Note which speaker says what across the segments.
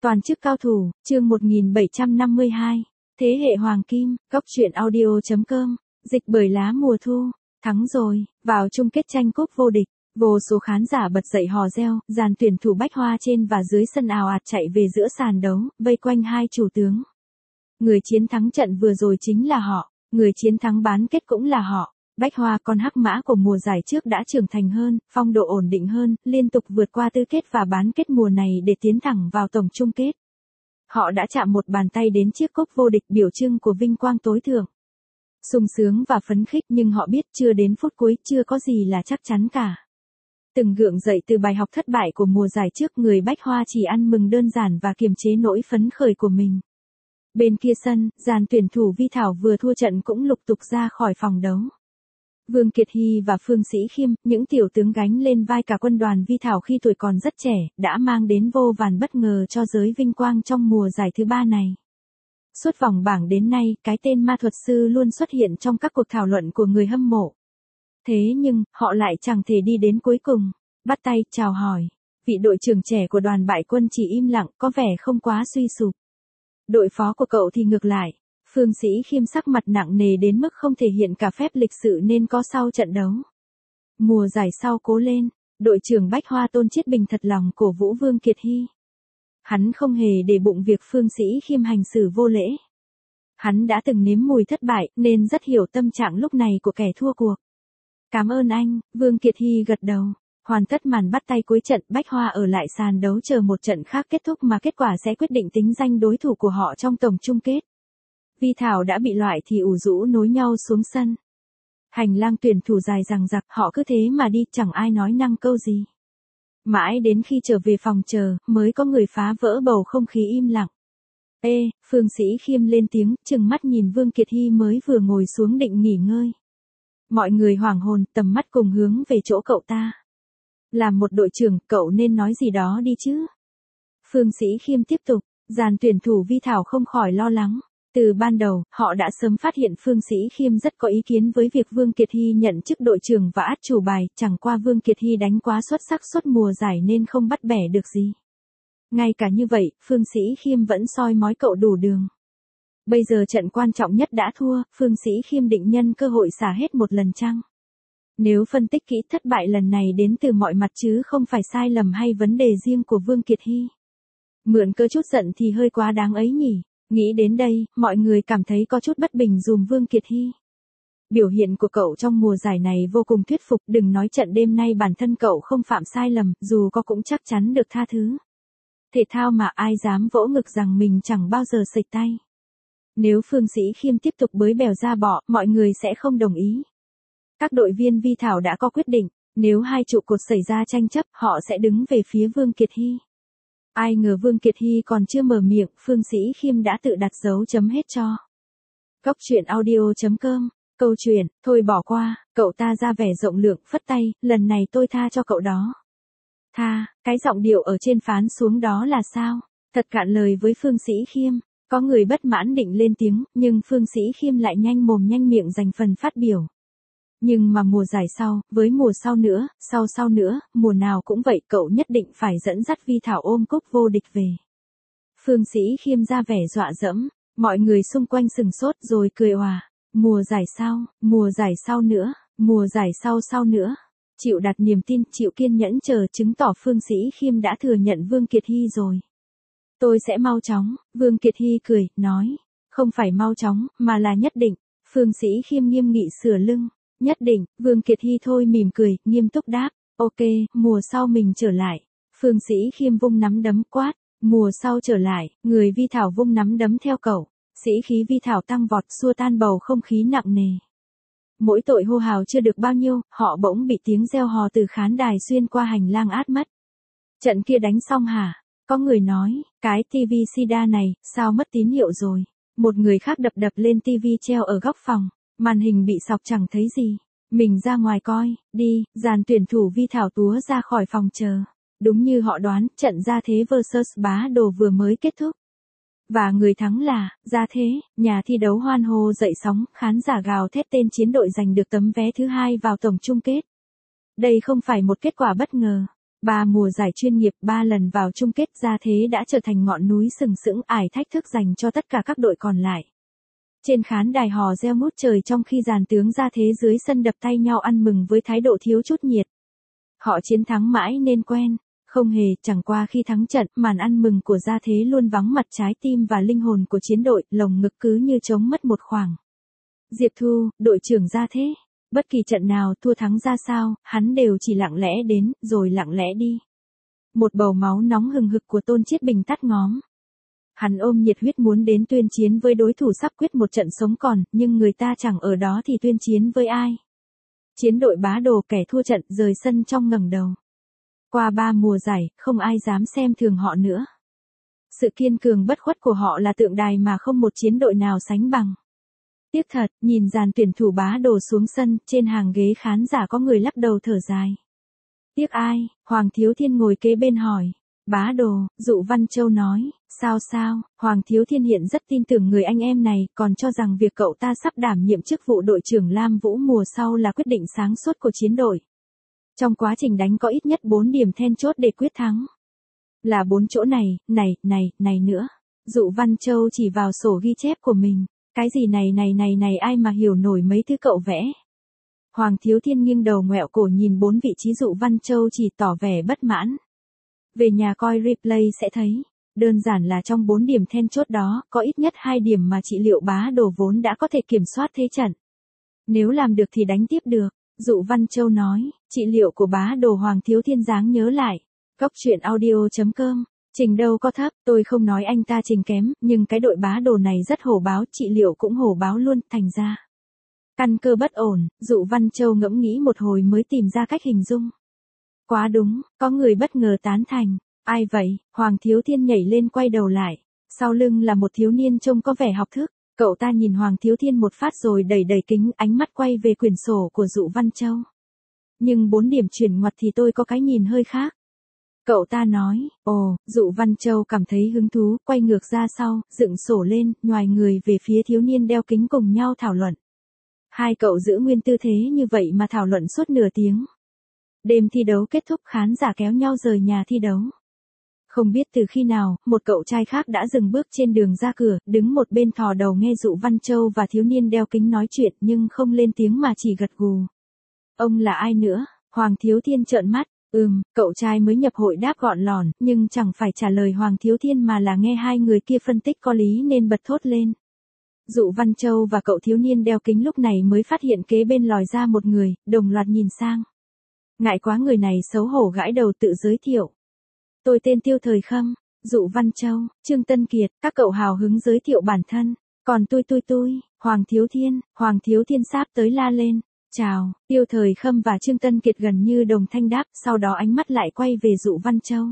Speaker 1: Toàn chức cao thủ, chương 1752. Thế hệ Hoàng Kim, góc truyện audio.com, dịch bởi lá mùa thu. Thắng rồi, vào chung kết tranh cúp vô địch. Vô số khán giả bật dậy hò reo, dàn tuyển thủ Bách Hoa trên và dưới sân ào ạt chạy về giữa sàn đấu, vây quanh hai chủ tướng. Người chiến thắng trận vừa rồi chính là họ, người chiến thắng bán kết cũng là họ. Bách Hoa, con hắc mã của mùa giải trước đã trưởng thành hơn, phong độ ổn định hơn, liên tục vượt qua tứ kết và bán kết mùa này để tiến thẳng vào tổng chung kết. Họ đã chạm một bàn tay đến chiếc cúp vô địch, biểu trưng của vinh quang tối thượng. Sung sướng và phấn khích, nhưng họ biết chưa đến phút cuối, chưa có gì là chắc chắn cả. Từng gượng dậy từ bài học thất bại của mùa giải trước, người Bách Hoa chỉ ăn mừng đơn giản và kiềm chế nỗi phấn khởi của mình. Bên kia sân, dàn tuyển thủ Vi Thảo vừa thua trận cũng lục tục ra khỏi phòng đấu. Vương Kiệt Hy và Phương Sĩ Khiêm, những tiểu tướng gánh lên vai cả quân đoàn Vi Thảo khi tuổi còn rất trẻ, đã mang đến vô vàn bất ngờ cho giới vinh quang trong mùa giải thứ 3 này. Suốt vòng bảng đến nay, cái tên ma thuật sư luôn xuất hiện trong các cuộc thảo luận của người hâm mộ. Thế nhưng, họ lại chẳng thể đi đến cuối cùng. Bắt tay, chào hỏi. Vị đội trưởng trẻ của đoàn bại quân chỉ im lặng, có vẻ không quá suy sụp. Đội phó của cậu thì ngược lại. Phương Sĩ Khiêm sắc mặt nặng nề đến mức không thể hiện cả phép lịch sự nên có sau trận đấu. Mùa giải sau cố lên, đội trưởng Bách Hoa Tôn Chiết Bình thật lòng cổ vũ Vương Kiệt Hy. Hắn không hề để bụng việc Phương Sĩ Khiêm hành xử vô lễ. Hắn đã từng nếm mùi thất bại nên rất hiểu tâm trạng lúc này của kẻ thua cuộc. Cảm ơn anh, Vương Kiệt Hy gật đầu. Hoàn tất màn bắt tay cuối trận, Bách Hoa ở lại sàn đấu chờ một trận khác kết thúc mà kết quả sẽ quyết định tính danh đối thủ của họ trong tổng chung kết. Vi Thảo đã bị loại thì ủ rũ nối nhau xuống sân. Hành lang tuyển thủ dài dằng dặc, họ cứ thế mà đi, chẳng ai nói năng câu gì. Mãi đến khi trở về phòng chờ, mới có người phá vỡ bầu không khí im lặng. Phương Sĩ Khiêm lên tiếng, trừng mắt nhìn Vương Kiệt Hy mới vừa ngồi xuống định nghỉ ngơi. Mọi người hoảng hồn, tầm mắt cùng hướng về chỗ cậu ta. Làm một đội trưởng, cậu nên nói gì đó đi chứ. Phương Sĩ Khiêm tiếp tục, dàn tuyển thủ Vi Thảo không khỏi lo lắng. Từ ban đầu, họ đã sớm phát hiện Phương Sĩ Khiêm rất có ý kiến với việc Vương Kiệt Hy nhận chức đội trưởng và át chủ bài, chẳng qua Vương Kiệt Hy đánh quá xuất sắc suốt mùa giải nên không bắt bẻ được gì. Ngay cả như vậy, Phương Sĩ Khiêm vẫn soi mói cậu đủ đường. Bây giờ trận quan trọng nhất đã thua, Phương Sĩ Khiêm định nhân cơ hội xả hết một lần chăng? Nếu phân tích kỹ, thất bại lần này đến từ mọi mặt chứ không phải sai lầm hay vấn đề riêng của Vương Kiệt Hy. Mượn cơ chút giận thì hơi quá đáng ấy nhỉ. Nghĩ đến đây, mọi người cảm thấy có chút bất bình dùm Vương Kiệt Hy. Biểu hiện của cậu trong mùa giải này vô cùng thuyết phục, đừng nói trận đêm nay bản thân cậu không phạm sai lầm, dù có cũng chắc chắn được tha thứ. Thể thao mà ai dám vỗ ngực rằng mình chẳng bao giờ xệch tay. Nếu Phương Sĩ Khiêm tiếp tục bới bèo ra bọ, mọi người sẽ không đồng ý. Các đội viên Vi Thảo đã có quyết định, nếu hai trụ cột xảy ra tranh chấp, họ sẽ đứng về phía Vương Kiệt Hy. Ai ngờ Vương Kiệt Hy còn chưa mở miệng, Phương Sĩ Khiêm đã tự đặt dấu chấm hết cho. Góc truyện audio.com, câu chuyện, thôi bỏ qua, cậu ta ra vẻ rộng lượng, phất tay, lần này tôi tha cho cậu đó. Tha, cái giọng điệu ở trên phán xuống đó là sao? Thật cạn lời với Phương Sĩ Khiêm, có người bất mãn định lên tiếng, nhưng Phương Sĩ Khiêm lại nhanh mồm nhanh miệng dành phần phát biểu. Nhưng mà mùa giải sau, với mùa sau nữa, sau nữa, mùa nào cũng vậy, cậu nhất định phải dẫn dắt Vi Thảo ôm cúp vô địch về. Phương Sĩ Khiêm ra vẻ dọa dẫm, mọi người xung quanh sừng sốt rồi cười òa. Mùa giải sau nữa, mùa giải sau nữa. Chịu đặt niềm tin, chịu kiên nhẫn chờ, chứng tỏ Phương Sĩ Khiêm đã thừa nhận Vương Kiệt Hy rồi. Tôi sẽ mau chóng, Vương Kiệt Hy cười, nói. Không phải mau chóng, mà là nhất định. Phương Sĩ Khiêm nghiêm nghị sửa lưng. Nhất định, Vương Kiệt Hy thôi mỉm cười, nghiêm túc đáp. Ok, mùa sau mình trở lại. Phương Sĩ Khiêm vung nắm đấm quát. Mùa sau trở lại, người Vi Thảo vung nắm đấm theo cậu. Sĩ khí Vi Thảo tăng vọt, xua tan bầu không khí nặng nề. Mỗi tội hô hào chưa được bao nhiêu, họ bỗng bị tiếng reo hò từ khán đài xuyên qua hành lang át mất. Trận kia đánh xong hả? Có người nói, cái TV Sida này, sao mất tín hiệu rồi? Một người khác đập lên TV treo ở góc phòng. Màn hình bị sọc chẳng thấy gì. Mình ra ngoài coi, đi, dàn tuyển thủ Vi Thảo túa ra khỏi phòng chờ. Đúng như họ đoán, trận Gia Thế vs Bá Đồ vừa mới kết thúc. Và người thắng là, Gia Thế, nhà thi đấu hoan hô dậy sóng, khán giả gào thét tên chiến đội giành được tấm vé thứ 2 vào tổng chung kết. Đây không phải một kết quả bất ngờ. 3 mùa giải chuyên nghiệp, 3 lần vào chung kết, Gia Thế đã trở thành ngọn núi sừng sững ải thách thức dành cho tất cả các đội còn lại. Trên khán đài hò reo ngút trời trong khi dàn tướng Gia Thế dưới sân đập tay nhau ăn mừng với thái độ thiếu chút nhiệt. Họ chiến thắng mãi nên quen. Không hề, chẳng qua khi thắng trận, màn ăn mừng của Gia Thế luôn vắng mặt trái tim và linh hồn của chiến đội, lồng ngực cứ như trống mất một khoảng. Diệp Thu, đội trưởng Gia Thế. Bất kỳ trận nào thua thắng ra sao, hắn đều chỉ lặng lẽ đến, rồi lặng lẽ đi. Một bầu máu nóng hừng hực của Tôn Chiết Bình tắt ngóm. Hắn ôm nhiệt huyết muốn đến tuyên chiến với đối thủ sắp quyết một trận sống còn, nhưng người ta chẳng ở đó thì tuyên chiến với ai. Chiến đội Bá Đồ kẻ thua trận rời sân trong ngẩng đầu. Qua 3 mùa giải, không ai dám xem thường họ nữa. Sự kiên cường bất khuất của họ là tượng đài mà không một chiến đội nào sánh bằng. Tiếc thật, nhìn dàn tuyển thủ Bá Đồ xuống sân, trên hàng ghế khán giả có người lắc đầu thở dài. Tiếc ai? Hoàng Thiếu Thiên ngồi kế bên hỏi. Bá Đồ, Dụ Văn Châu nói. Sao? Hoàng Thiếu Thiên hiện rất tin tưởng người anh em này, còn cho rằng việc cậu ta sắp đảm nhiệm chức vụ đội trưởng Lam Vũ mùa sau là quyết định sáng suốt của chiến đội. Trong quá trình đánh có ít nhất 4 điểm then chốt để quyết thắng. Là 4 chỗ này nữa. Dụ Văn Châu chỉ vào sổ ghi chép của mình. Cái gì này ai mà hiểu nổi mấy thứ cậu vẽ. Hoàng Thiếu Thiên nghiêng đầu ngoẹo cổ nhìn 4 vị trí Dụ Văn Châu chỉ tỏ vẻ bất mãn. Về nhà coi replay sẽ thấy. Đơn giản là trong 4 điểm then chốt đó, có ít nhất 2 điểm mà trị liệu Bá Đồ vốn đã có thể kiểm soát thế trận. Nếu làm được thì đánh tiếp được. Dụ Văn Châu nói, trị liệu của Bá Đồ. Hoàng Thiếu Thiên dáng nhớ lại. Cóc truyện audio.com. Trình đâu có thấp, tôi không nói anh ta trình kém, nhưng cái đội Bá Đồ này rất hổ báo, trị liệu cũng hổ báo luôn, thành ra. Căn cơ bất ổn, Dụ Văn Châu ngẫm nghĩ một hồi mới tìm ra cách hình dung. Quá đúng, có người bất ngờ tán thành. Ai vậy? Hoàng Thiếu Thiên nhảy lên quay đầu lại. Sau lưng là một thiếu niên trông có vẻ học thức. Cậu ta nhìn Hoàng Thiếu Thiên một phát rồi đẩy kính, ánh mắt quay về quyển sổ của Dụ Văn Châu. Nhưng 4 điểm chuyển ngoặt thì tôi có cái nhìn hơi khác. Cậu ta nói, Dụ Văn Châu cảm thấy hứng thú, quay ngược ra sau, dựng sổ lên, nhoài người về phía thiếu niên đeo kính cùng nhau thảo luận. Hai cậu giữ nguyên tư thế như vậy mà thảo luận suốt nửa tiếng. Đêm thi đấu kết thúc, khán giả kéo nhau rời nhà thi đấu. Không biết từ khi nào, một cậu trai khác đã dừng bước trên đường ra cửa, đứng một bên thò đầu nghe Dụ Văn Châu và thiếu niên đeo kính nói chuyện nhưng không lên tiếng mà chỉ gật gù. Ông là ai nữa? Hoàng Thiếu Thiên trợn mắt. Cậu trai mới nhập hội đáp gọn lỏn, nhưng chẳng phải trả lời Hoàng Thiếu Thiên mà là nghe hai người kia phân tích có lý nên bật thốt lên. Dụ Văn Châu và cậu thiếu niên đeo kính lúc này mới phát hiện kế bên lòi ra một người, đồng loạt nhìn sang. Ngại quá, người này xấu hổ gãi đầu tự giới thiệu. Tôi tên Tiêu Thời Khâm, Dụ Văn Châu, Trương Tân Kiệt, các cậu hào hứng giới thiệu bản thân. Còn tôi, Hoàng Thiếu Thiên sáp tới la lên. Chào, Tiêu Thời Khâm và Trương Tân Kiệt gần như đồng thanh đáp, sau đó ánh mắt lại quay về Dụ Văn Châu.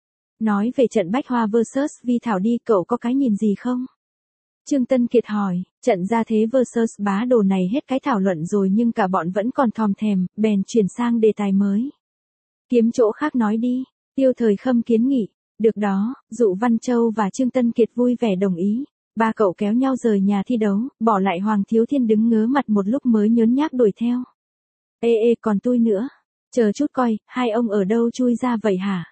Speaker 1: Nói về trận Bách Hoa vs Vi Thảo đi, cậu có cái nhìn gì không? Trương Tân Kiệt hỏi, trận Gia Thế vs Bá Đồ này hết cái thảo luận rồi nhưng cả bọn vẫn còn thòm thèm, bèn chuyển sang đề tài mới. Kiếm chỗ khác nói đi, Tiêu Thời Khâm kiến nghị. Được đó, Dụ Văn Châu và Trương Tân Kiệt vui vẻ đồng ý. Ba cậu kéo nhau rời nhà thi đấu, bỏ lại Hoàng Thiếu Thiên đứng ngớ mặt một lúc mới nhớn nhác đuổi theo. Ê, còn tôi nữa. Chờ chút coi, hai ông ở đâu chui ra vậy hả?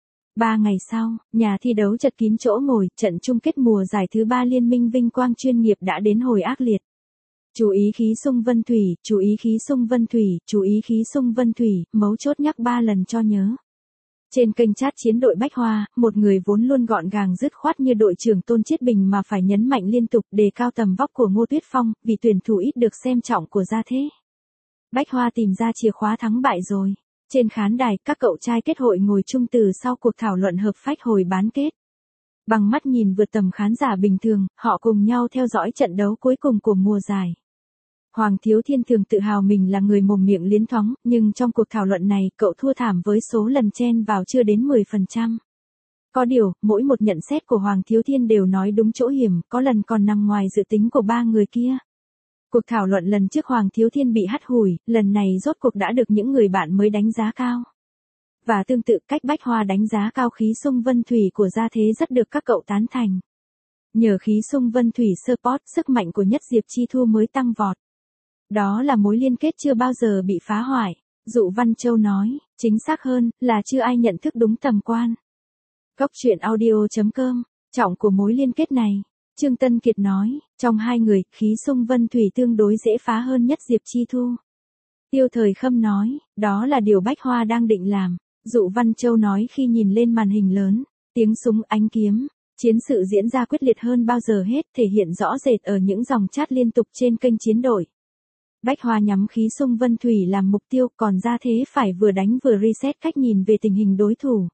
Speaker 1: 3 ngày sau, nhà thi đấu chật kín chỗ ngồi, trận chung kết mùa giải thứ 3 Liên minh Vinh Quang chuyên nghiệp đã đến hồi ác liệt. Chú ý khí xung Vân Thủy, chú ý khí xung Vân Thủy, chú ý khí xung Vân Thủy, mấu chốt nhắc 3 lần cho nhớ. Trên kênh chat chiến đội Bách Hoa, một người vốn luôn gọn gàng dứt khoát như đội trưởng Tôn Chiết Bình mà phải nhấn mạnh liên tục đề cao tầm vóc của Ngô Tuyết Phong, vì tuyển thủ ít được xem trọng của Gia Thế. Bách Hoa tìm ra chìa khóa thắng bại rồi. Trên khán đài, các cậu trai kết hội ngồi chung từ sau cuộc thảo luận hợp phách hồi bán kết. Bằng mắt nhìn vượt tầm khán giả bình thường, họ cùng nhau theo dõi trận đấu cuối cùng của mùa giải. Hoàng Thiếu Thiên thường tự hào mình là người mồm miệng liến thoáng, nhưng trong cuộc thảo luận này, cậu thua thảm với số lần chen vào chưa đến 10%. Có điều, mỗi một nhận xét của Hoàng Thiếu Thiên đều nói đúng chỗ hiểm, có lần còn nằm ngoài dự tính của 3 người kia. Cuộc thảo luận lần trước Hoàng Thiếu Thiên bị hắt hủi, lần này rốt cuộc đã được những người bạn mới đánh giá cao. Và tương tự, cách Bách Hoa đánh giá cao khí xung Vân Thủy của Gia Thế rất được các cậu tán thành. Nhờ khí xung Vân Thủy support, sức mạnh của Nhất Diệp Chi Thu mới tăng vọt. Đó là mối liên kết chưa bao giờ bị phá hoại. Dụ Văn Châu nói, chính xác hơn, là chưa ai nhận thức đúng tầm quan. Góc truyện audio.com, trọng của mối liên kết này. Trương Tân Kiệt nói, trong hai người, khí xung Vân Thủy tương đối dễ phá hơn nhất Diệp Chi Thu. Tiêu Thời Khâm nói, đó là điều Bách Hoa đang định làm. Dụ Văn Châu nói khi nhìn lên màn hình lớn, tiếng súng ánh kiếm, chiến sự diễn ra quyết liệt hơn bao giờ hết, thể hiện rõ rệt ở những dòng chat liên tục trên kênh chiến đội. Bách Hoa nhắm khí xung Vân Thủy làm mục tiêu, còn ra thế phải vừa đánh vừa reset cách nhìn về tình hình đối thủ.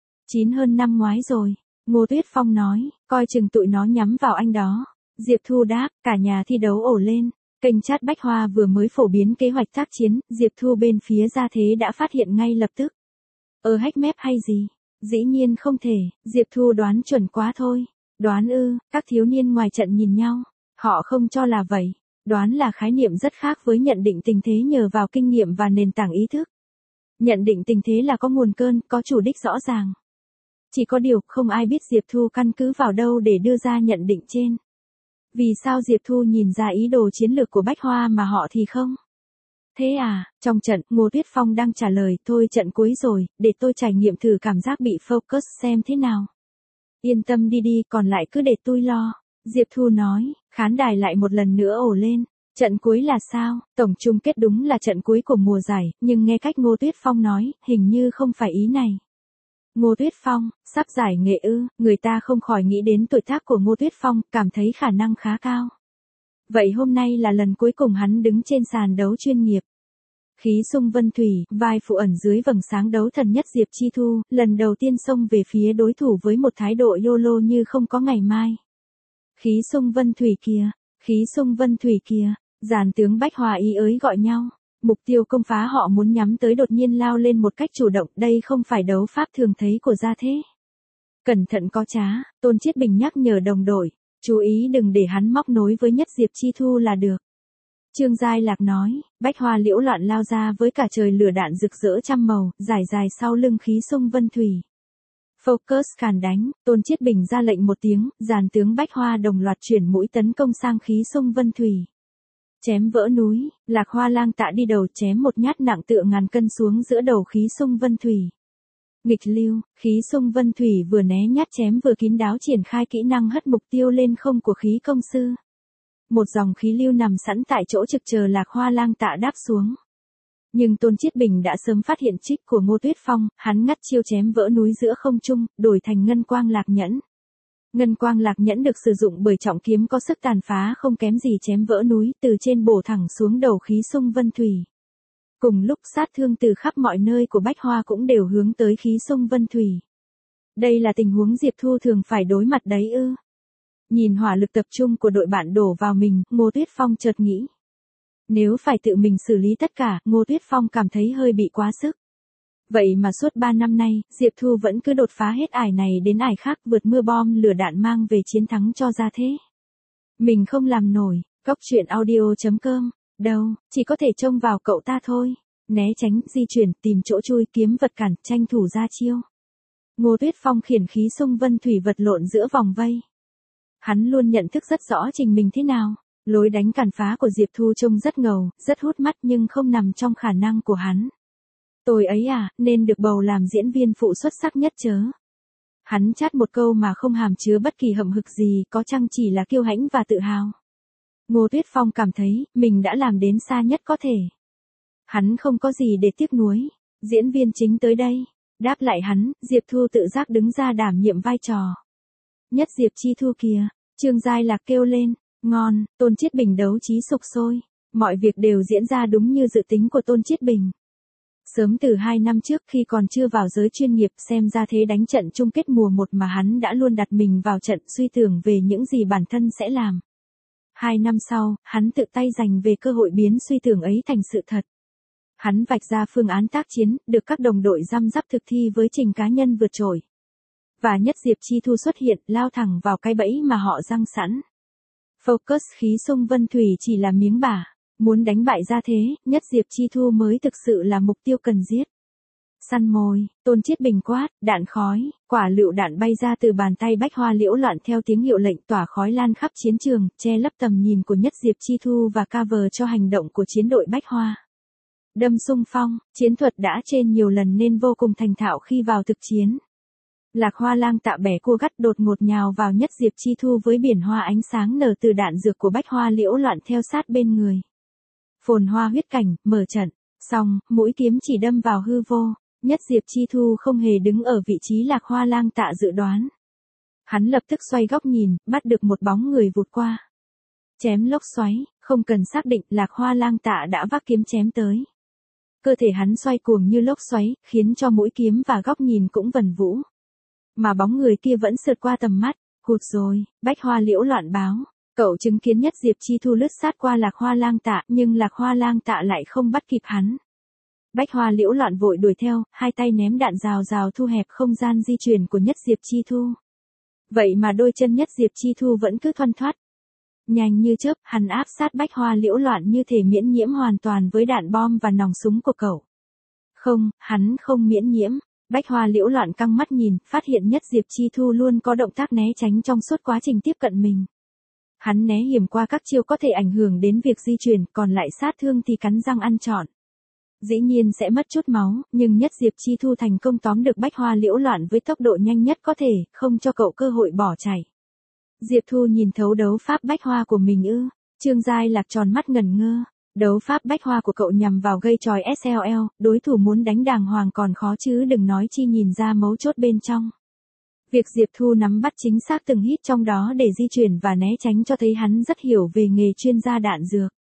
Speaker 1: 9 hơn năm ngoái rồi, Ngô Tuyết Phong nói, coi chừng tụi nó nhắm vào anh đó. Diệp Thu đáp, cả nhà thi đấu ổ lên. Kênh chat Bách Hoa vừa mới phổ biến kế hoạch tác chiến, Diệp Thu bên phía ra thế đã phát hiện ngay lập tức. Hack map hay gì? Dĩ nhiên không thể, Diệp Thu đoán chuẩn quá thôi. Đoán ư, các thiếu niên ngoài trận nhìn nhau. Họ không cho là vậy. Đoán là khái niệm rất khác với nhận định tình thế nhờ vào kinh nghiệm và nền tảng ý thức. Nhận định tình thế là có nguồn cơn, có chủ đích rõ ràng. Chỉ có điều, không ai biết Diệp Thu căn cứ vào đâu để đưa ra nhận định trên. Vì sao Diệp Thu nhìn ra ý đồ chiến lược của Bách Hoa mà họ thì không? Thế à, trong trận, Ngô Tuyết Phong đang trả lời, thôi trận cuối rồi, để tôi trải nghiệm thử cảm giác bị focus xem thế nào. Yên tâm đi, còn lại cứ để tôi lo. Diệp Thu nói, khán đài lại một lần nữa ồ lên. Trận cuối là sao? Tổng chung kết đúng là trận cuối của mùa giải, nhưng nghe cách Ngô Tuyết Phong nói, hình như không phải ý này. Ngô Tuyết Phong, sắp giải nghệ ư, người ta không khỏi nghĩ đến tuổi tác của Ngô Tuyết Phong, cảm thấy khả năng khá cao. Vậy hôm nay là lần cuối cùng hắn đứng trên sàn đấu chuyên nghiệp. Khí xung Vân Thủy, vai phụ ẩn dưới vầng sáng đấu thần nhất Diệp Chi Thu, lần đầu tiên xông về phía đối thủ với một thái độ YOLO như không có ngày mai. Khí xung Vân Thủy kìa, khí xung Vân Thủy kìa, dàn tướng Bách Hoa ý ới gọi nhau. Mục tiêu công phá họ muốn nhắm tới đột nhiên lao lên một cách chủ động, đây không phải đấu pháp thường thấy của gia thế. Cẩn thận có trá, Tôn Chiết Bình nhắc nhở đồng đội, chú ý đừng để hắn móc nối với nhất Diệp Chi Thu là được. Trương Giai Lạc nói, Bách Hoa liễu loạn lao ra với cả trời lửa đạn rực rỡ trăm màu, dài sau lưng khí xung Vân Thủy. Focus càn đánh, Tôn Chiết Bình ra lệnh một tiếng, dàn tướng Bách Hoa đồng loạt chuyển mũi tấn công sang khí xung Vân Thủy. Chém vỡ núi, Lạc Hoa Lang Tạ đi đầu chém một nhát nặng tựa ngàn cân xuống giữa đầu khí xung Vân Thủy. Nghịch lưu, khí xung Vân Thủy vừa né nhát chém vừa kín đáo triển khai kỹ năng hất mục tiêu lên không của khí công sư. Một dòng khí lưu nằm sẵn tại chỗ trực chờ Lạc Hoa Lang Tạ đáp xuống. Nhưng Tôn Chiết Bình đã sớm phát hiện trích của Ngô Tuyết Phong, hắn ngắt chiêu chém vỡ núi giữa không trung, đổi thành ngân quang lạc nhẫn. Ngân quang lạc nhẫn được sử dụng bởi trọng kiếm có sức tàn phá không kém gì chém vỡ núi, từ trên bổ thẳng xuống đầu khí xung Vân Thủy. Cùng lúc sát thương từ khắp mọi nơi của Bách Hoa cũng đều hướng tới khí xung Vân Thủy. Đây là tình huống Diệp Thu thường phải đối mặt đấy ư. Nhìn hỏa lực tập trung của đội bạn đổ vào mình, Ngô Tuyết Phong chợt nghĩ. Nếu phải tự mình xử lý tất cả, Ngô Tuyết Phong cảm thấy hơi bị quá sức. Vậy mà suốt 3 năm nay, Diệp Thu vẫn cứ đột phá hết ải này đến ải khác vượt mưa bom lửa đạn mang về chiến thắng cho ra thế. Mình không làm nổi, góc truyện audio.com, đâu, chỉ có thể trông vào cậu ta thôi. Né tránh, di chuyển, tìm chỗ chui, kiếm vật cản, tranh thủ ra chiêu. Ngô Tuyết Phong khiển khí xung Vân Thủy vật lộn giữa vòng vây. Hắn luôn nhận thức rất rõ trình mình thế nào. Lối đánh cản phá của Diệp Thu trông rất ngầu, rất hút mắt nhưng không nằm trong khả năng của hắn. Tôi ấy à, nên được bầu làm diễn viên phụ xuất sắc nhất chớ. Hắn chát một câu mà không hàm chứa bất kỳ hậm hực gì, có chăng chỉ là kiêu hãnh và tự hào. Ngô Tuyết Phong cảm thấy, mình đã làm đến xa nhất có thể. Hắn không có gì để tiếc nuối. Diễn viên chính tới đây. Đáp lại hắn, Diệp Thu tự giác đứng ra đảm nhiệm vai trò. Nhất Diệp Chi Thu kìa, Trương Giai Lạc kêu lên, ngon, Tôn Chiết Bình đấu trí sục sôi. Mọi việc đều diễn ra đúng như dự tính của Tôn Chiết Bình. Sớm từ 2 năm trước khi còn chưa vào giới chuyên nghiệp xem ra thế đánh trận chung kết mùa 1 mà hắn đã luôn đặt mình vào trận suy tưởng về những gì bản thân sẽ làm. 2 năm sau, hắn tự tay giành về cơ hội biến suy tưởng ấy thành sự thật. Hắn vạch ra phương án tác chiến, được các đồng đội răm rắp thực thi với trình cá nhân vượt trội. Và nhất Diệp Chi Thu xuất hiện, lao thẳng vào cái bẫy mà họ răng sẵn. Focus khí xung Vân Thủy chỉ là miếng bả. Muốn đánh bại ra thế, nhất Diệp Chi Thu mới thực sự là mục tiêu cần giết. Săn mồi, Tôn Chiết Bình quát, đạn khói, quả lựu đạn bay ra từ bàn tay Bách Hoa liễu loạn theo tiếng hiệu lệnh tỏa khói lan khắp chiến trường, che lấp tầm nhìn của nhất Diệp Chi Thu và cover cho hành động của chiến đội Bách Hoa. đâm xung phong, chiến thuật đã trên nhiều lần nên vô cùng thành thạo khi vào thực chiến. Lạc Hoa Lang Tạ bẻ cua gắt đột ngột nhào vào Nhất Diệp Chi Thu với biển hoa ánh sáng nở từ đạn dược của Bách Hoa Liễu Loạn theo sát bên người. Phồn hoa huyết cảnh, mở trận, xong, mũi kiếm chỉ đâm vào hư vô, Nhất Diệp Chi Thu không hề đứng ở vị trí Lạc Hoa Lang Tạ dự đoán. Hắn lập tức xoay góc nhìn, bắt được một bóng người vụt qua. Chém lốc xoáy, không cần xác định Lạc Hoa Lang Tạ đã vác kiếm chém tới. Cơ thể hắn xoay cuồng như lốc xoáy, khiến cho mũi kiếm và góc nhìn cũng vần vũ. Mà bóng người kia vẫn sượt qua tầm mắt, hụt rồi, Bách Hoa Liễu Loạn báo. Cậu chứng kiến Nhất Diệp Chi Thu lướt sát qua Lạc Hoa Lang Tạ, nhưng Lạc Hoa Lang Tạ lại không bắt kịp hắn. Bách Hoa Liễu Loạn vội đuổi theo, hai tay ném đạn rào rào thu hẹp không gian di chuyển của Nhất Diệp Chi Thu. Vậy mà đôi chân Nhất Diệp Chi Thu vẫn cứ thoăn thoắt. Nhanh như chớp, hắn áp sát Bách Hoa Liễu Loạn như thể miễn nhiễm hoàn toàn với đạn bom và nòng súng của cậu. Không, hắn không miễn nhiễm. Bách Hoa Liễu Loạn căng mắt nhìn, phát hiện Nhất Diệp Chi Thu luôn có động tác né tránh trong suốt quá trình tiếp cận mình. Hắn né hiểm qua các chiêu có thể ảnh hưởng đến việc di chuyển, còn lại sát thương thì cắn răng ăn trọn. Dĩ nhiên sẽ mất chút máu, nhưng Nhất Diệp Chi Thu thành công tóm được Bách Hoa Liễu Loạn với tốc độ nhanh nhất có thể, không cho cậu cơ hội bỏ chạy. Diệp Thu nhìn thấu đấu pháp Bách Hoa của mình ư? Trương Giai Lạc tròn mắt ngẩn ngơ. Đấu pháp Bách Hoa của cậu nhằm vào gây tròi SLL, đối thủ muốn đánh đàng hoàng còn khó chứ đừng nói chi nhìn ra mấu chốt bên trong. Việc Diệp Thu nắm bắt chính xác từng hít trong đó để di chuyển và né tránh cho thấy hắn rất hiểu về nghề chuyên gia đạn dược.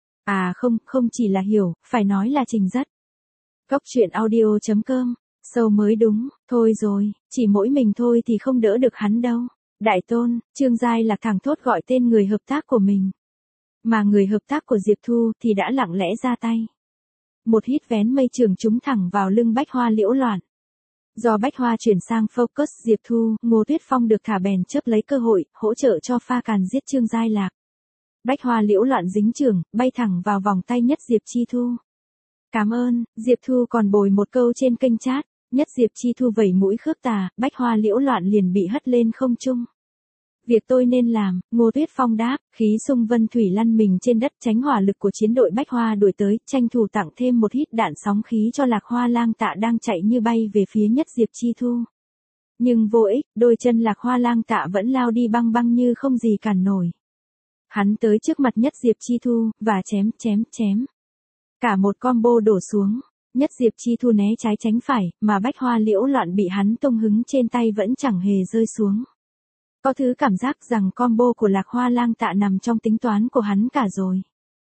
Speaker 1: À không chỉ là hiểu, phải nói là trình rất. Góc truyện audio.com, sâu mới đúng, thôi rồi, chỉ mỗi mình thôi thì không đỡ được hắn đâu. Đại tôn, Trương Giai Lạc thẳng thốt gọi tên người hợp tác của mình. Mà người hợp tác của Diệp Thu thì đã lặng lẽ ra tay. Một hít vén mây trường trúng thẳng vào lưng Bách Hoa Liễu Loạn. Do Bách Hoa chuyển sang focus Diệp Thu, Ngô Tuyết Phong được thả bèn chớp lấy cơ hội, hỗ trợ cho pha càn giết Trương Giai Lạc. Bách Hoa Liễu Loạn dính chưởng, bay thẳng vào vòng tay Nhất Diệp Chi Thu. Cảm ơn, Diệp Thu còn bồi một câu trên kênh chat. Nhất Diệp Chi Thu vẩy mũi khước tà, Bách Hoa Liễu Loạn liền bị hất lên không trung. Việc tôi nên làm, Ngô Tuyết Phong đáp, khí xung vân thủy lăn mình trên đất tránh hỏa lực của chiến đội Bách Hoa đuổi tới, tranh thủ tặng thêm một hít đạn sóng khí cho Lạc Hoa Lang Tạ đang chạy như bay về phía Nhất Diệp Chi Thu. Nhưng vô ích, đôi chân Lạc Hoa Lang Tạ vẫn lao đi băng băng như không gì cản nổi. Hắn tới trước mặt Nhất Diệp Chi Thu, và chém. Cả một combo đổ xuống. Nhất Diệp Chi Thu né trái tránh phải, mà Bách Hoa Liễu Loạn bị hắn tung hứng trên tay vẫn chẳng hề rơi xuống. Có thứ cảm giác rằng combo của Lạc Hoa Lang Tạ nằm trong tính toán của hắn cả rồi.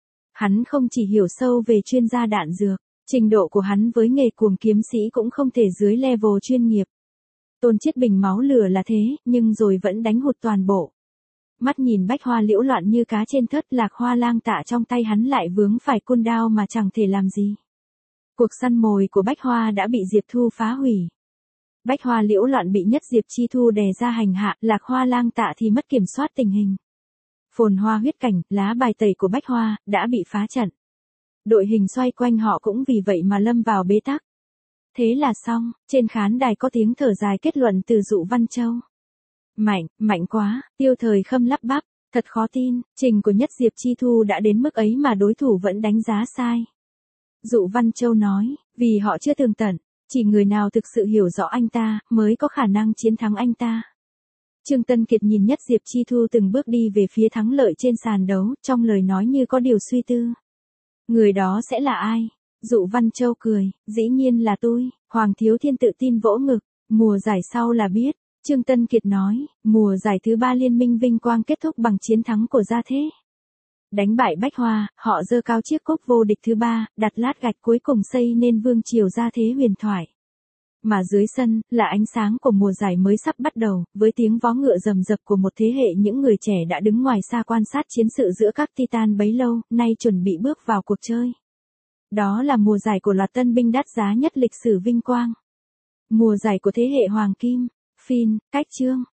Speaker 1: Hắn không chỉ hiểu sâu về chuyên gia đạn dược, trình độ của hắn với nghề cuồng kiếm sĩ cũng không thể dưới level chuyên nghiệp. Tôn Chiết Bình máu lửa là thế, nhưng rồi vẫn đánh hụt toàn bộ. Mắt nhìn Bách Hoa Liễu Loạn như cá trên thớt, Lạc Hoa Lang Tạ trong tay hắn lại vướng phải côn đao mà chẳng thể làm gì. Cuộc săn mồi của Bách Hoa đã bị Diệp Thu phá hủy. Bách Hoa Liễu Loạn bị Nhất Diệp Chi Thu đè ra hành hạ, Lạc Hoa Lang Tạ thì mất kiểm soát tình hình. Phồn hoa huyết cảnh, lá bài tẩy của Bách Hoa, đã bị phá trận. Đội hình xoay quanh họ cũng vì vậy mà lâm vào bế tắc. Thế là xong, trên khán đài có tiếng thở dài kết luận từ Dụ Văn Châu. Mạnh quá, Tiêu Thời Khâm lắp bắp, thật khó tin, trình của Nhất Diệp Chi Thu đã đến mức ấy mà đối thủ vẫn đánh giá sai. Dụ Văn Châu nói, vì họ chưa tường tận, chỉ người nào thực sự hiểu rõ anh ta, mới có khả năng chiến thắng anh ta. Trương Tân Kiệt nhìn Nhất Diệp Chi Thu từng bước đi về phía thắng lợi trên sàn đấu, trong lời nói như có điều suy tư. Người đó sẽ là ai? Dụ Văn Châu cười, dĩ nhiên là tôi. Hoàng Thiếu Thiên tự tin vỗ ngực, mùa giải sau là biết. Trương Tân Kiệt nói, mùa giải thứ 3 liên minh vinh quang kết thúc bằng chiến thắng của Gia Thế. Đánh bại Bách Hoa, họ giơ cao chiếc cúp vô địch thứ 3, đặt lát gạch cuối cùng xây nên vương triều Gia Thế huyền thoại. Mà dưới sân, là ánh sáng của mùa giải mới sắp bắt đầu, với tiếng vó ngựa rầm rập của một thế hệ những người trẻ đã đứng ngoài xa quan sát chiến sự giữa các Titan bấy lâu, nay chuẩn bị bước vào cuộc chơi. Đó là mùa giải của loạt tân binh đắt giá nhất lịch sử vinh quang. Mùa giải của thế hệ Hoàng Kim, Finn, Cách Trương.